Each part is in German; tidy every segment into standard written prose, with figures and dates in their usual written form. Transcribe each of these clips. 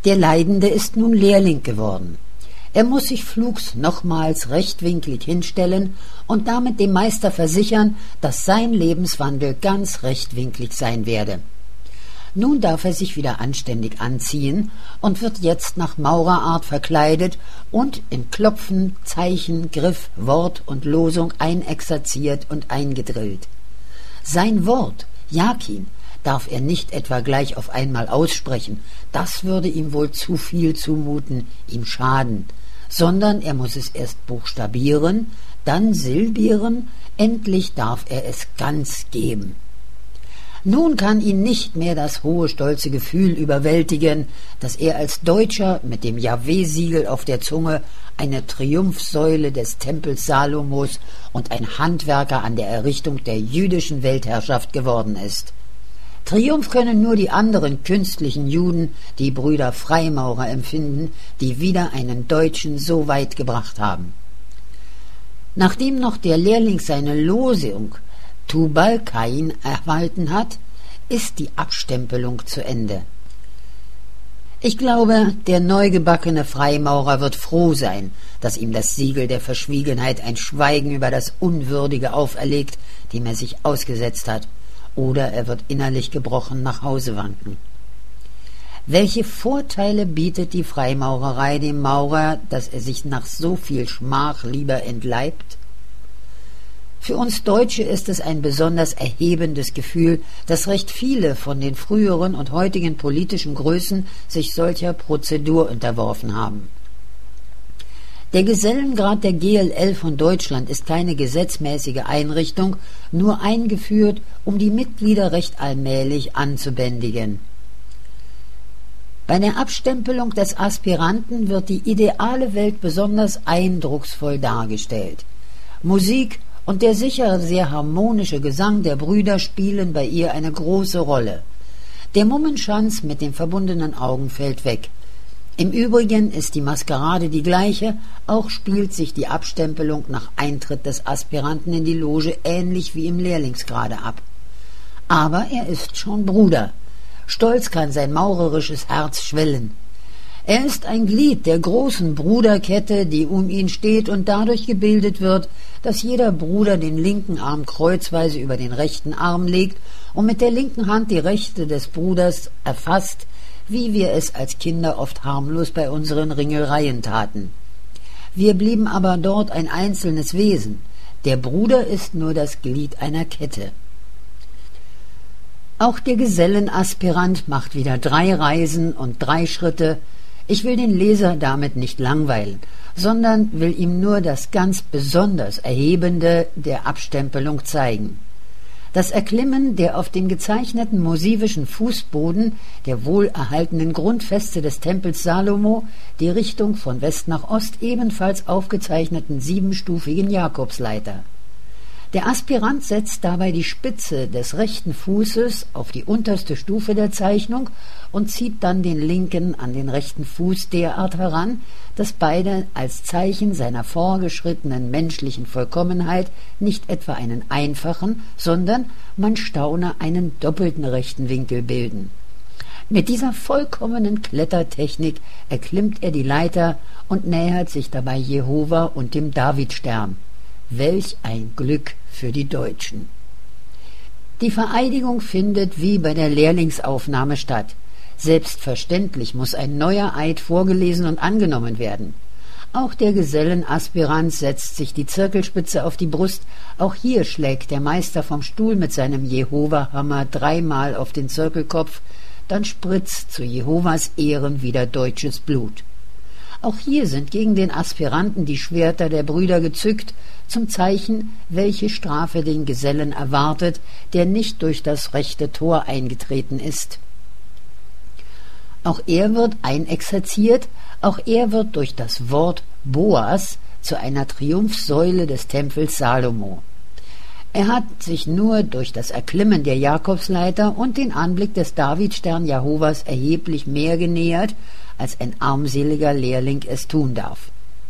Der Leidende ist nun Lehrling geworden. Er muss sich flugs nochmals rechtwinklig hinstellen und damit dem Meister versichern, dass sein Lebenswandel ganz rechtwinklig sein werde. Nun darf er sich wieder anständig anziehen und wird jetzt nach Maurerart verkleidet und in Klopfen, Zeichen, Griff, Wort und Losung einexerziert und eingedrillt. Sein Wort, Jakin, darf er nicht etwa gleich auf einmal aussprechen, das würde ihm wohl zu viel zumuten, ihm schaden, sondern er muss es erst buchstabieren, dann silbieren, endlich darf er es ganz geben. Nun kann ihn nicht mehr das hohe, stolze Gefühl überwältigen, dass er als Deutscher mit dem Jahwe-Siegel auf der Zunge eine Triumphsäule des Tempels Salomos und ein Handwerker an der Errichtung der jüdischen Weltherrschaft geworden ist. Triumph können nur die anderen künstlichen Juden, die Brüder Freimaurer, empfinden, die wieder einen Deutschen so weit gebracht haben. Nachdem noch der Lehrling seine Losung Tubal-Cain erhalten hat, ist die Abstempelung zu Ende. Ich glaube, der neugebackene Freimaurer wird froh sein, dass ihm das Siegel der Verschwiegenheit ein Schweigen über das Unwürdige auferlegt, dem er sich ausgesetzt hat, oder er wird innerlich gebrochen nach Hause wanken. Welche Vorteile bietet die Freimaurerei dem Maurer, dass er sich nach so viel Schmach lieber entleibt? Für uns Deutsche ist es ein besonders erhebendes Gefühl, dass recht viele von den früheren und heutigen politischen Größen sich solcher Prozedur unterworfen haben. Der Gesellengrad der GLL von Deutschland ist keine gesetzmäßige Einrichtung, nur eingeführt, um die Mitglieder recht allmählich anzubändigen. Bei der Abstempelung des Aspiranten wird die ideale Welt besonders eindrucksvoll dargestellt. Musik und der sicher sehr harmonische Gesang der Brüder spielen bei ihr eine große Rolle. Der Mummenschanz mit den verbundenen Augen fällt weg. Im Übrigen ist die Maskerade die gleiche, auch spielt sich die Abstempelung nach Eintritt des Aspiranten in die Loge ähnlich wie im Lehrlingsgrade ab. Aber er ist schon Bruder. Stolz kann sein maurerisches Herz schwellen. Er ist ein Glied der großen Bruderkette, die um ihn steht und dadurch gebildet wird, dass jeder Bruder den linken Arm kreuzweise über den rechten Arm legt und mit der linken Hand die rechte des Bruders erfasst, wie wir es als Kinder oft harmlos bei unseren Ringelreien taten. Wir blieben aber dort ein einzelnes Wesen. Der Bruder ist nur das Glied einer Kette. Auch der Gesellenaspirant macht wieder 3 Reisen und 3 Schritte. Ich will den Leser damit nicht langweilen, sondern will ihm nur das ganz besonders Erhebende der Abstempelung zeigen. Das Erklimmen der auf dem gezeichneten mosivischen Fußboden der wohlerhaltenen Grundfeste des Tempels Salomo die Richtung von West nach Ost ebenfalls aufgezeichneten 7-stufigen Jakobsleiter. Der Aspirant setzt dabei die Spitze des rechten Fußes auf die unterste Stufe der Zeichnung und zieht dann den linken an den rechten Fuß derart heran, dass beide als Zeichen seiner vorgeschrittenen menschlichen Vollkommenheit nicht etwa einen einfachen, sondern, man staune, einen doppelten rechten Winkel bilden. Mit dieser vollkommenen Klettertechnik erklimmt er die Leiter und nähert sich dabei Jehova und dem Davidstern. Welch ein Glück für die Deutschen! Die Vereidigung findet wie bei der Lehrlingsaufnahme statt. Selbstverständlich muss ein neuer Eid vorgelesen und angenommen werden. Auch der Gesellenaspirant setzt sich die Zirkelspitze auf die Brust. Auch hier schlägt der Meister vom Stuhl mit seinem Jehova-Hammer 3-mal auf den Zirkelkopf, dann spritzt zu Jehovas Ehren wieder deutsches Blut. Auch hier sind gegen den Aspiranten die Schwerter der Brüder gezückt, zum Zeichen, welche Strafe den Gesellen erwartet, der nicht durch das rechte Tor eingetreten ist. Auch er wird einexerziert, auch er wird durch das Wort Boas zu einer Triumphsäule des Tempels Salomo. Er hat sich nur durch das Erklimmen der Jakobsleiter und den Anblick des Davidstern Jehovas erheblich mehr genähert, als ein armseliger Lehrling es tun darf.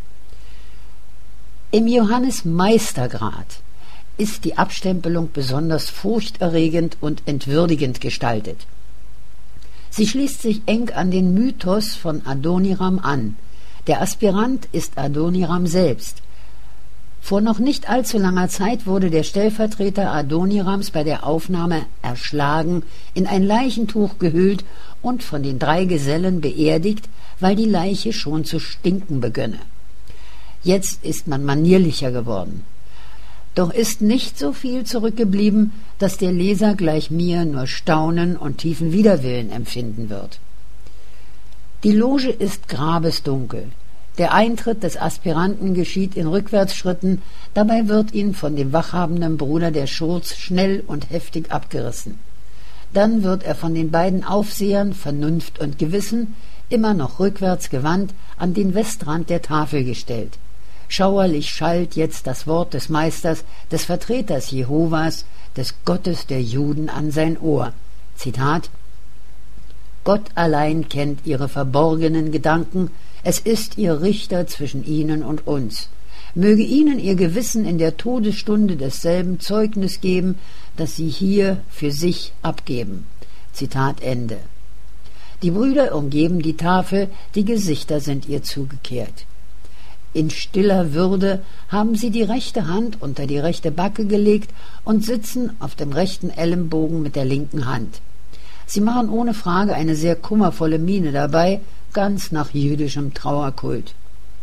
Im Johannes-Meistergrad ist die Abstempelung besonders furchterregend und entwürdigend gestaltet. Sie schließt sich eng an den Mythos von Adoniram an. Der Aspirant ist Adoniram selbst. Vor noch nicht allzu langer Zeit wurde der Stellvertreter Adonirams bei der Aufnahme erschlagen, in ein Leichentuch gehüllt und von den 3 Gesellen beerdigt, weil die Leiche schon zu stinken begönne. Jetzt ist man manierlicher geworden. Doch ist nicht so viel zurückgeblieben, dass der Leser gleich mir nur Staunen und tiefen Widerwillen empfinden wird. Die Loge ist grabesdunkel. Der Eintritt des Aspiranten geschieht in Rückwärtsschritten, dabei wird ihn von dem wachhabenden Bruder der Schurz schnell und heftig abgerissen. Dann wird er von den beiden Aufsehern, Vernunft und Gewissen, immer noch rückwärts gewandt, an den Westrand der Tafel gestellt. Schauerlich schallt jetzt das Wort des Meisters, des Vertreters Jehovas, des Gottes der Juden an sein Ohr. Zitat: Gott allein kennt ihre verborgenen Gedanken, es ist ihr Richter zwischen ihnen und uns. Möge ihnen ihr Gewissen in der Todesstunde desselben Zeugnis geben, das sie hier für sich abgeben. Zitat Ende. Die Brüder umgeben die Tafel, die Gesichter sind ihr zugekehrt. In stiller Würde haben sie die rechte Hand unter die rechte Backe gelegt und sitzen auf dem rechten Ellenbogen mit der linken Hand. Sie machen ohne Frage eine sehr kummervolle Miene dabei, ganz nach jüdischem Trauerkult.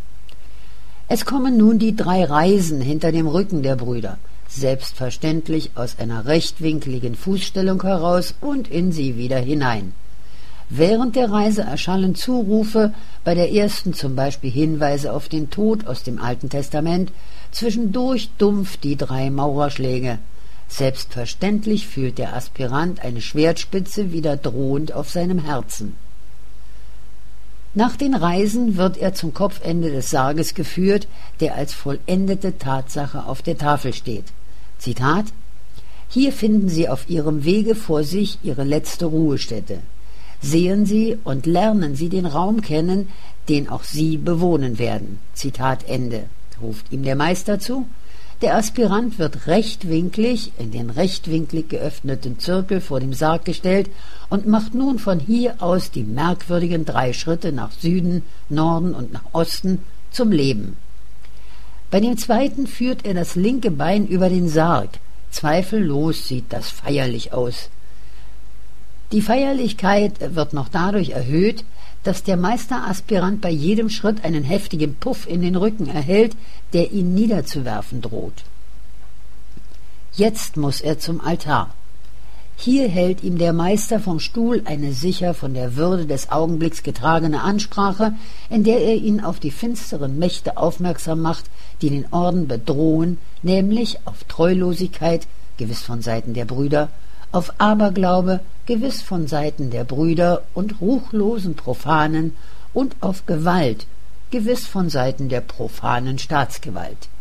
Es kommen nun die 3 Reisen hinter dem Rücken der Brüder, selbstverständlich aus einer rechtwinkligen Fußstellung heraus und in sie wieder hinein. Während der Reise erschallen Zurufe, bei der ersten zum Beispiel Hinweise auf den Tod aus dem Alten Testament, zwischendurch dumpf die 3 Maurerschläge. Selbstverständlich fühlt der Aspirant eine Schwertspitze wieder drohend auf seinem Herzen. Nach den Reisen wird er zum Kopfende des Sarges geführt, der als vollendete Tatsache auf der Tafel steht. Zitat: Hier finden Sie auf Ihrem Wege vor sich Ihre letzte Ruhestätte. Sehen Sie und lernen Sie den Raum kennen, den auch Sie bewohnen werden. Zitat Ende, ruft ihm der Meister zu. Der Aspirant wird rechtwinklig in den rechtwinklig geöffneten Zirkel vor dem Sarg gestellt und macht nun von hier aus die merkwürdigen 3 Schritte nach Süden, Norden und nach Osten zum Leben. Bei dem zweiten führt er das linke Bein über den Sarg. Zweifellos sieht das feierlich aus. Die Feierlichkeit wird noch dadurch erhöht, dass der Meisteraspirant bei jedem Schritt einen heftigen Puff in den Rücken erhält, der ihn niederzuwerfen droht. Jetzt muss er zum Altar. Hier hält ihm der Meister vom Stuhl eine sicher von der Würde des Augenblicks getragene Ansprache, in der er ihn auf die finsteren Mächte aufmerksam macht, die den Orden bedrohen, nämlich auf Treulosigkeit, gewiss von Seiten der Brüder, auf Aberglaube, gewiss von Seiten der Brüder und ruchlosen Profanen, und auf Gewalt, gewiss von Seiten der profanen Staatsgewalt.